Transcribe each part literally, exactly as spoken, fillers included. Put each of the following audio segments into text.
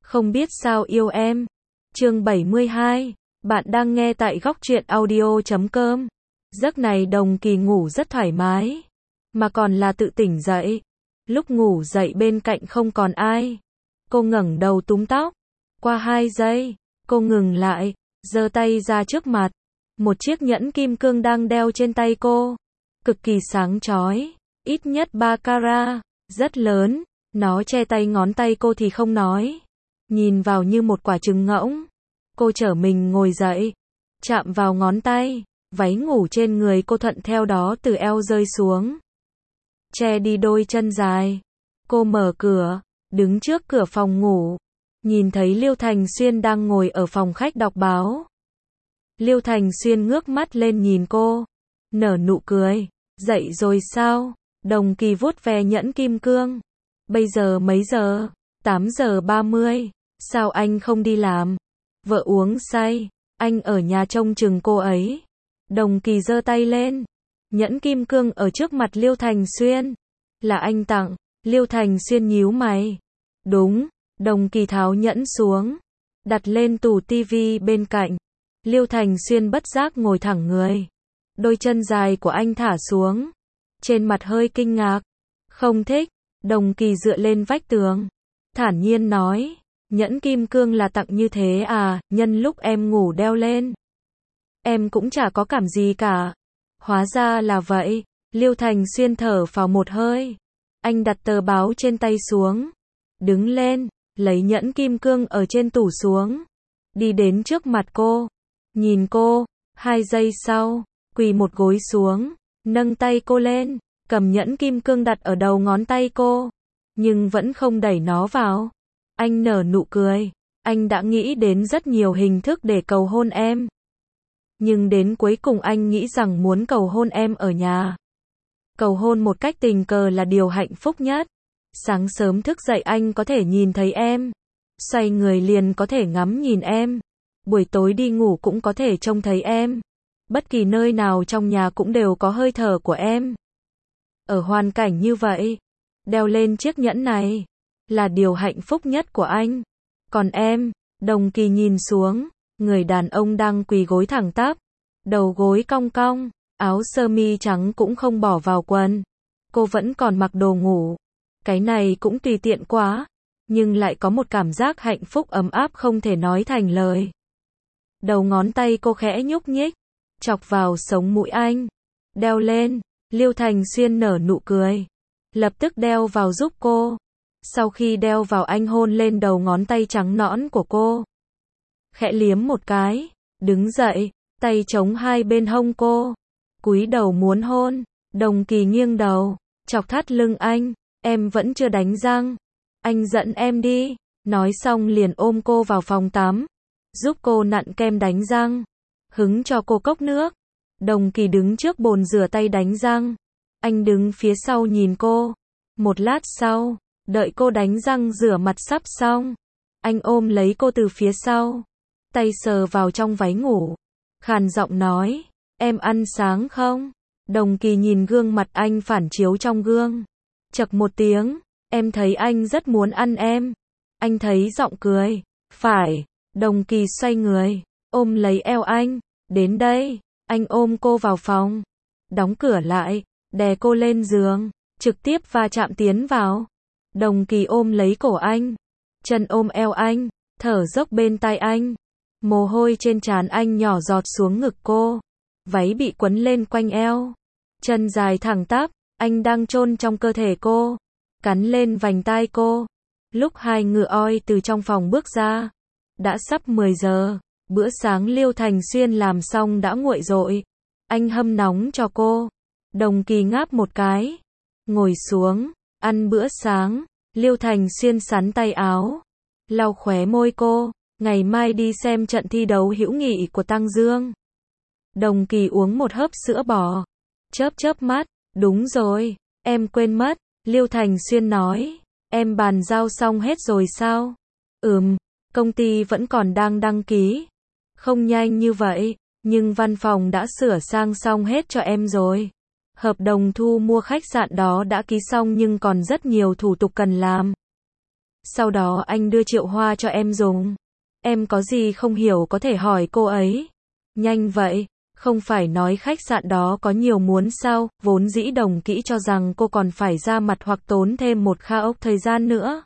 Không biết sao yêu em. Chương bảy mươi hai. Bạn đang nghe tại góc truyện audio chấm com. Giấc này Đồng Kỳ ngủ rất thoải mái, mà còn là tự tỉnh dậy. Lúc ngủ dậy bên cạnh không còn ai. Cô ngẩng đầu túm tóc. Qua hai giây, cô ngừng lại, giơ tay ra trước mặt. Một chiếc nhẫn kim cương đang đeo trên tay cô. Cực kỳ sáng chói, ít nhất ba carat, rất lớn. Nó che tay ngón tay cô thì không nói. Nhìn vào như một quả trứng ngỗng. Cô trở mình ngồi dậy, chạm vào ngón tay, váy ngủ trên người cô thuận theo đó từ eo rơi xuống, che đi đôi chân dài. Cô mở cửa, đứng trước cửa phòng ngủ, nhìn thấy Liêu Thành Xuyên đang ngồi ở phòng khách đọc báo. Liêu Thành Xuyên ngước mắt lên nhìn cô, nở nụ cười. Dậy rồi sao? Đồng Kỳ vuốt ve nhẫn kim cương. Bây giờ mấy giờ? tám giờ ba mươi. Sao anh không đi làm? Vợ uống say, anh ở nhà trông chừng cô ấy. Đồng Kỳ giơ tay lên. Nhẫn kim cương ở trước mặt Liêu Thành Xuyên. Là anh tặng. Liêu Thành Xuyên nhíu mày. Đúng. Đồng Kỳ tháo nhẫn xuống, đặt lên tủ tivi bên cạnh. Liêu Thành Xuyên bất giác ngồi thẳng người. Đôi chân dài của anh thả xuống. Trên mặt hơi kinh ngạc. Không thích. Đồng Kỳ dựa lên vách tường, thản nhiên nói. Nhẫn kim cương là tặng như thế à, nhân lúc em ngủ đeo lên. Em cũng chả có cảm gì cả. Hóa ra là vậy. Liêu Thành Xuyên thở phào một hơi. Anh đặt tờ báo trên tay xuống, đứng lên, lấy nhẫn kim cương ở trên tủ xuống, đi đến trước mặt cô, nhìn cô. Hai giây sau, quỳ một gối xuống, nâng tay cô lên, cầm nhẫn kim cương đặt ở đầu ngón tay cô, nhưng vẫn không đẩy nó vào. Anh nở nụ cười. Anh đã nghĩ đến rất nhiều hình thức để cầu hôn em, nhưng đến cuối cùng anh nghĩ rằng muốn cầu hôn em ở nhà. Cầu hôn một cách tình cờ là điều hạnh phúc nhất. Sáng sớm thức dậy anh có thể nhìn thấy em, xoay người liền có thể ngắm nhìn em, buổi tối đi ngủ cũng có thể trông thấy em. Bất kỳ nơi nào trong nhà cũng đều có hơi thở của em. Ở hoàn cảnh như vậy, đeo lên chiếc nhẫn này là điều hạnh phúc nhất của anh. Còn em? Đồng Kỳ nhìn xuống, người đàn ông đang quỳ gối thẳng tắp, đầu gối cong cong, áo sơ mi trắng cũng không bỏ vào quần. Cô vẫn còn mặc đồ ngủ. Cái này cũng tùy tiện quá, nhưng lại có một cảm giác hạnh phúc ấm áp không thể nói thành lời. Đầu ngón tay cô khẽ nhúc nhích, chọc vào sống mũi anh. Đeo lên. Liêu Thành Xuyên nở nụ cười, lập tức đeo vào giúp cô. Sau khi đeo vào anh hôn lên đầu ngón tay trắng nõn của cô, khẽ liếm một cái, đứng dậy, tay chống hai bên hông cô, cúi đầu muốn hôn. Đồng Kỳ nghiêng đầu, chọc thắt lưng anh. Em vẫn chưa đánh răng, anh dẫn em đi. Nói xong liền ôm cô vào phòng tắm, giúp cô nặn kem đánh răng, hứng cho cô cốc nước. Đồng Kỳ đứng trước bồn rửa tay đánh răng, anh đứng phía sau nhìn cô. Một lát sau, đợi cô đánh răng rửa mặt sắp xong, anh ôm lấy cô từ phía sau, tay sờ vào trong váy ngủ, khàn giọng nói, em ăn sáng không? Đồng Kỳ nhìn gương mặt anh phản chiếu trong gương, chậc một tiếng, em thấy anh rất muốn ăn em. Anh thấy giọng cười, phải. Đồng Kỳ xoay người, ôm lấy eo anh, đến đây. Anh ôm cô vào phòng, đóng cửa lại, đè cô lên giường, trực tiếp va chạm tiến vào. Đồng Kỳ ôm lấy cổ anh, chân ôm eo anh, thở dốc bên tai anh. Mồ hôi trên trán anh nhỏ giọt xuống ngực cô, váy bị quấn lên quanh eo, chân dài thẳng tắp, anh đang chôn trong cơ thể cô, cắn lên vành tai cô. Lúc hai ngựa oi từ trong phòng bước ra, đã sắp mười giờ. Bữa sáng Liêu Thành Xuyên làm xong đã nguội rội. Anh hâm nóng cho cô. Đồng Kỳ ngáp một cái, ngồi xuống, ăn bữa sáng. Liêu Thành Xuyên sắn tay áo, lau khóe môi cô. Ngày mai đi xem trận thi đấu hữu nghị của Tăng Dương. Đồng Kỳ uống một hớp sữa bò, chớp chớp mắt. Đúng rồi, em quên mất. Liêu Thành Xuyên nói, em bàn giao xong hết rồi sao? Ừm, công ty vẫn còn đang đăng ký. Không nhanh như vậy, nhưng văn phòng đã sửa sang xong hết cho em rồi. Hợp đồng thu mua khách sạn đó đã ký xong nhưng còn rất nhiều thủ tục cần làm. Sau đó anh đưa Triệu Hoa cho em dùng. Em có gì không hiểu có thể hỏi cô ấy. Nhanh vậy, không phải nói khách sạn đó có nhiều muốn sao, vốn dĩ Đồng Kỹ cho rằng cô còn phải ra mặt hoặc tốn thêm một kha ốc thời gian nữa.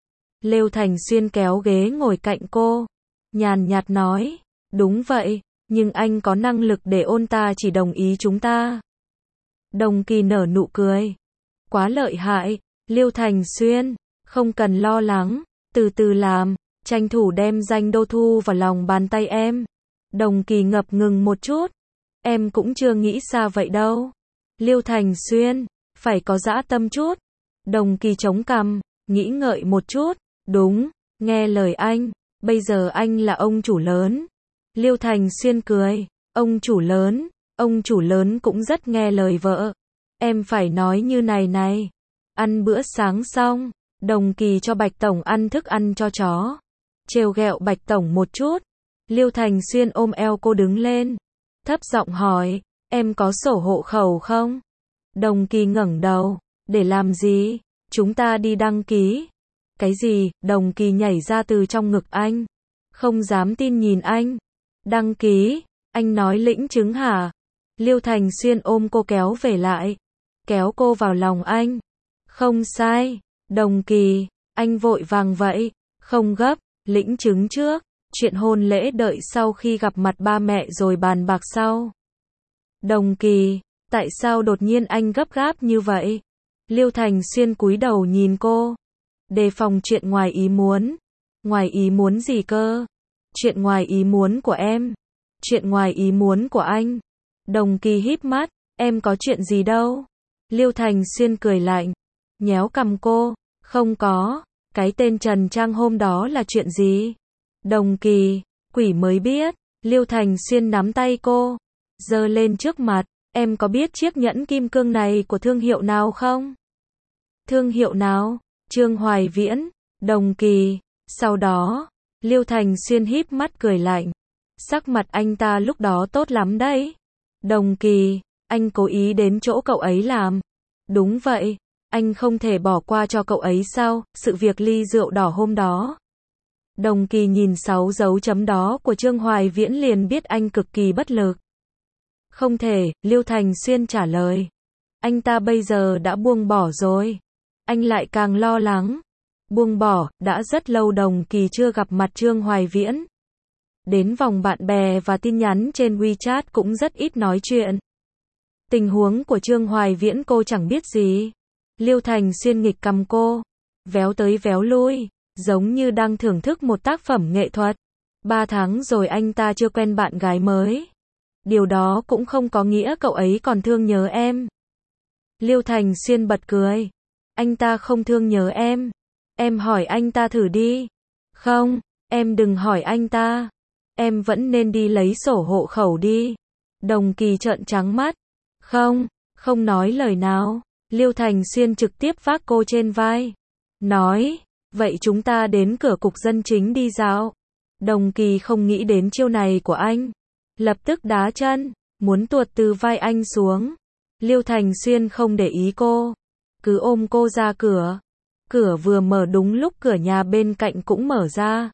Lêu Thành Xuyên kéo ghế ngồi cạnh cô, nhàn nhạt nói, đúng vậy, nhưng anh có năng lực để ôn ta chỉ đồng ý chúng ta. Đồng Kỳ nở nụ cười. Quá lợi hại, Lêu Thành Xuyên, không cần lo lắng, từ từ làm, tranh thủ đem danh đô thu vào lòng bàn tay em. Đồng Kỳ ngập ngừng một chút, em cũng chưa nghĩ xa vậy đâu. Lêu Thành Xuyên, phải có dã tâm chút. Đồng Kỳ chống cằm, nghĩ ngợi một chút, đúng, nghe lời anh, bây giờ anh là ông chủ lớn. Lêu Thành Xuyên cười, ông chủ lớn, ông chủ lớn cũng rất nghe lời vợ. Em phải nói như này này. Ăn bữa sáng xong, Đồng Kỳ cho Bạch Tổng ăn thức ăn cho chó. Trêu ghẹo Bạch Tổng một chút. Lêu Thành Xuyên ôm eo cô đứng lên, thấp giọng hỏi, em có sổ hộ khẩu không? Đồng Kỳ ngẩng đầu, để làm gì? Chúng ta đi đăng ký. Cái gì? Đồng Kỳ nhảy ra từ trong ngực anh, không dám tin nhìn anh. Đăng ký? Anh nói lĩnh chứng hả? Lêu Thành Xuyên ôm cô kéo về lại, kéo cô vào lòng anh. Không sai, Đồng Kỳ, anh vội vàng vậy, không gấp, lĩnh chứng trước, chuyện hôn lễ đợi sau khi gặp mặt ba mẹ rồi bàn bạc sau. Đồng Kỳ, tại sao đột nhiên anh gấp gáp như vậy? Lêu Thành Xuyên cúi đầu nhìn cô, đề phòng chuyện ngoài ý muốn. Ngoài ý muốn gì cơ? Chuyện ngoài ý muốn của em. Chuyện ngoài ý muốn của anh. Đồng Kỳ híp mắt, em có chuyện gì đâu. Lêu Thành Xuyên cười lạnh, nhéo cằm cô, không có, cái tên Trần Trang hôm đó là chuyện gì? Đồng Kỳ, quỷ mới biết. Lêu Thành Xuyên nắm tay cô, giơ lên trước mặt, em có biết chiếc nhẫn kim cương này của thương hiệu nào không? Thương hiệu nào? Trương Hoài Viễn. Đồng Kỳ, sau đó, Lêu Thành Xuyên híp mắt cười lạnh, sắc mặt anh ta lúc đó tốt lắm đấy. Đồng Kỳ, anh cố ý đến chỗ cậu ấy làm. Đúng vậy, anh không thể bỏ qua cho cậu ấy sao, sự việc ly rượu đỏ hôm đó. Đồng Kỳ nhìn sáu dấu chấm đó của Trương Hoài Viễn liền biết anh cực kỳ bất lực. Không thể, Lêu Thành Xuyên trả lời. Anh ta bây giờ đã buông bỏ rồi. Anh lại càng lo lắng. Buông bỏ, đã rất lâu Đồng Kỳ chưa gặp mặt Trương Hoài Viễn. Đến vòng bạn bè và tin nhắn trên WeChat cũng rất ít nói chuyện. Tình huống của Trương Hoài Viễn cô chẳng biết gì. Lêu Thành Xuyên nghịch cầm cô, véo tới véo lui, giống như đang thưởng thức một tác phẩm nghệ thuật. Ba tháng rồi anh ta chưa quen bạn gái mới. Điều đó cũng không có nghĩa cậu ấy còn thương nhớ em. Lêu Thành Xuyên bật cười. Anh ta không thương nhớ em. Em hỏi anh ta thử đi. Không, em đừng hỏi anh ta. Em vẫn nên đi lấy sổ hộ khẩu đi. Đồng Kỳ trợn trắng mắt. Không, không nói lời nào. Lêu Thành Xuyên trực tiếp vác cô trên vai. Nói, vậy chúng ta đến cửa cục dân chính đi dạo. Đồng Kỳ không nghĩ đến chiêu này của anh. Lập tức đá chân, muốn tuột từ vai anh xuống. Lêu Thành Xuyên không để ý cô, cứ ôm cô ra cửa. Cửa vừa mở đúng lúc cửa nhà bên cạnh cũng mở ra.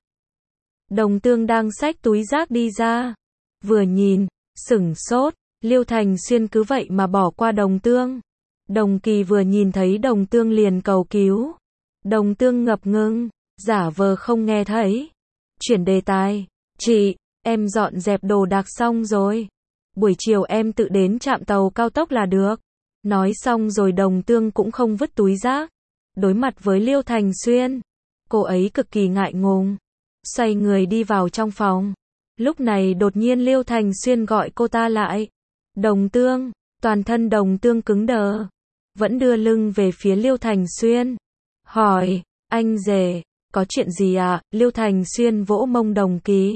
Đồng Tương đang xách túi rác đi ra. Vừa nhìn, sửng sốt, Lêu Thành Xuyên cứ vậy mà bỏ qua Đồng Tương. Đồng Kỳ vừa nhìn thấy Đồng Tương liền cầu cứu. Đồng Tương ngập ngừng, giả vờ không nghe thấy. Chuyển đề tài, chị, em dọn dẹp đồ đạc xong rồi. Buổi chiều em tự đến trạm tàu cao tốc là được. Nói xong rồi Đồng Tương cũng không vứt túi rác. Đối mặt với Lêu Thành Xuyên, cô ấy cực kỳ ngại ngùng, xoay người đi vào trong phòng. Lúc này đột nhiên Lêu Thành Xuyên gọi cô ta lại. Đồng Tương, toàn thân Đồng Tương cứng đờ, vẫn đưa lưng về phía Lêu Thành Xuyên. Hỏi, anh rể, có chuyện gì à? Lêu Thành Xuyên vỗ mông Đồng Kỳ.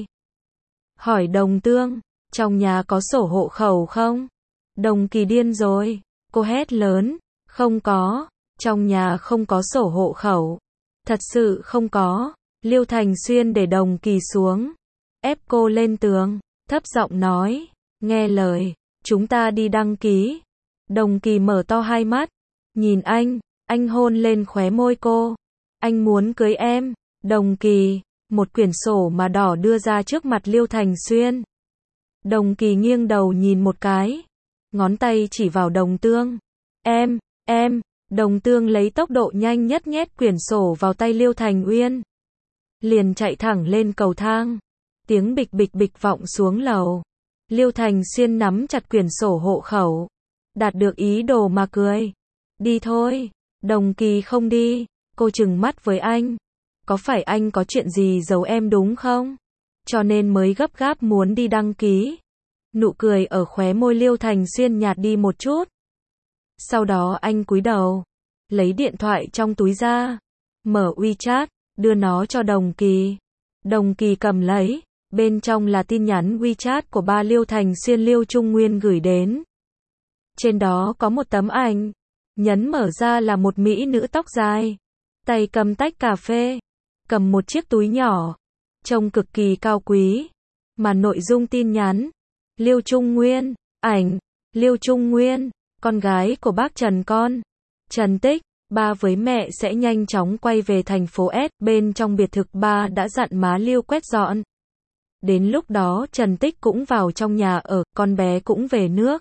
Hỏi Đồng Tương, trong nhà có sổ hộ khẩu không? Đồng Kỳ điên rồi, cô hét lớn, không có, trong nhà không có sổ hộ khẩu. Thật sự không có. Lêu Thành Xuyên để Đồng Kỳ xuống, ép cô lên tường, thấp giọng nói, nghe lời, chúng ta đi đăng ký. Đồng Kỳ mở to hai mắt, nhìn anh, anh hôn lên khóe môi cô. Anh muốn cưới em. Đồng Kỳ, một quyển sổ mà đỏ đưa ra trước mặt Liêu Thành Xuyên. Đồng Kỳ nghiêng đầu nhìn một cái, ngón tay chỉ vào Đồng Tương. Em, em, Đồng Tương lấy tốc độ nhanh nhất nhét quyển sổ vào tay Liêu Thành Uyên. Liền chạy thẳng lên cầu thang. Tiếng bịch bịch bịch vọng xuống lầu. Liêu Thành Xuyên nắm chặt quyển sổ hộ khẩu. Đạt được ý đồ mà cười. Đi thôi. Đồng Kỳ không đi. Cô trừng mắt với anh. Có phải anh có chuyện gì giấu em đúng không? Cho nên mới gấp gáp muốn đi đăng ký. Nụ cười ở khóe môi Liêu Thành Xuyên nhạt đi một chút. Sau đó anh cúi đầu, lấy điện thoại trong túi ra, mở WeChat, đưa nó cho Đồng Kỳ. Đồng Kỳ cầm lấy, bên trong là tin nhắn WeChat của ba Liêu Thành Xuyên Liêu Trung Nguyên gửi đến. Trên đó có một tấm ảnh, nhấn mở ra là một mỹ nữ tóc dài, tay cầm tách cà phê, cầm một chiếc túi nhỏ, trông cực kỳ cao quý. Mà nội dung tin nhắn, Liêu Trung Nguyên, ảnh, Liêu Trung Nguyên, con gái của bác Trần con, Trần Tích, ba với mẹ sẽ nhanh chóng quay về thành phố S, bên trong biệt thự ba đã dặn má Liêu quét dọn. Đến lúc đó Trần Tích cũng vào trong nhà ở, con bé cũng về nước.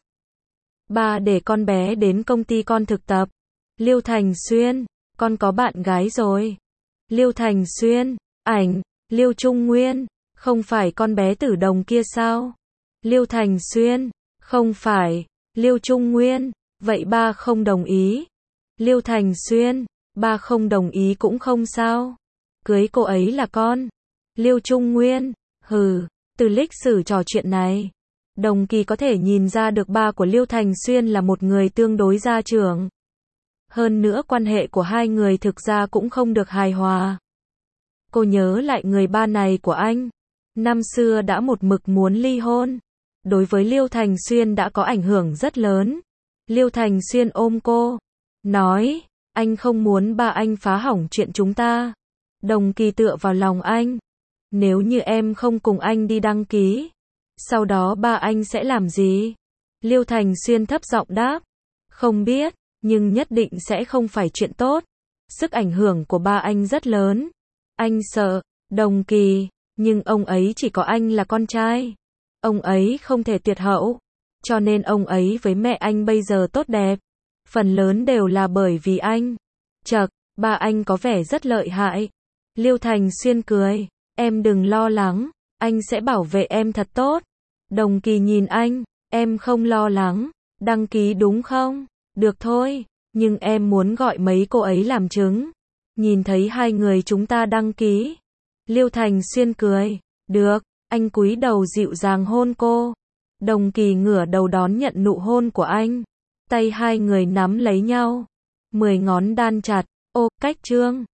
Ba để con bé đến công ty con thực tập. Liêu Thành Xuyên, con có bạn gái rồi. Liêu Thành Xuyên, ảnh, Liêu Trung Nguyên, không phải con bé Tử Đồng kia sao? Liêu Thành Xuyên, không phải. Liêu Trung Nguyên, vậy ba không đồng ý. Liêu Thành Xuyên, ba không đồng ý cũng không sao. Cưới cô ấy là con. Liêu Trung Nguyên, hừ, từ lịch sử trò chuyện này, Đồng Kỳ có thể nhìn ra được ba của Liêu Thành Xuyên là một người tương đối gia trưởng. Hơn nữa quan hệ của hai người thực ra cũng không được hài hòa. Cô nhớ lại người ba này của anh, năm xưa đã một mực muốn ly hôn. Đối với Liêu Thành Xuyên đã có ảnh hưởng rất lớn. Liêu Thành Xuyên ôm cô, nói, anh không muốn ba anh phá hỏng chuyện chúng ta. Đồng Kỳ tựa vào lòng anh. Nếu như em không cùng anh đi đăng ký, sau đó ba anh sẽ làm gì? Liêu Thành Xuyên thấp giọng đáp, không biết, nhưng nhất định sẽ không phải chuyện tốt. Sức ảnh hưởng của ba anh rất lớn. Anh sợ. Đồng Kỳ, nhưng ông ấy chỉ có anh là con trai. Ông ấy không thể tuyệt hậu. Cho nên ông ấy với mẹ anh bây giờ tốt đẹp. Phần lớn đều là bởi vì anh. Chậc, ba anh có vẻ rất lợi hại. Liêu Thành Xuyên cười, em đừng lo lắng, anh sẽ bảo vệ em thật tốt. Đồng Kỳ nhìn anh, em không lo lắng, đăng ký đúng không? Được thôi, nhưng em muốn gọi mấy cô ấy làm chứng. Nhìn thấy hai người chúng ta đăng ký. Liêu Thành Xuyên cười, được, anh cúi đầu dịu dàng hôn cô. Đồng Kỳ ngửa đầu đón nhận nụ hôn của anh. Tay hai người nắm lấy nhau, mười ngón đan chặt. Ô, cách trương.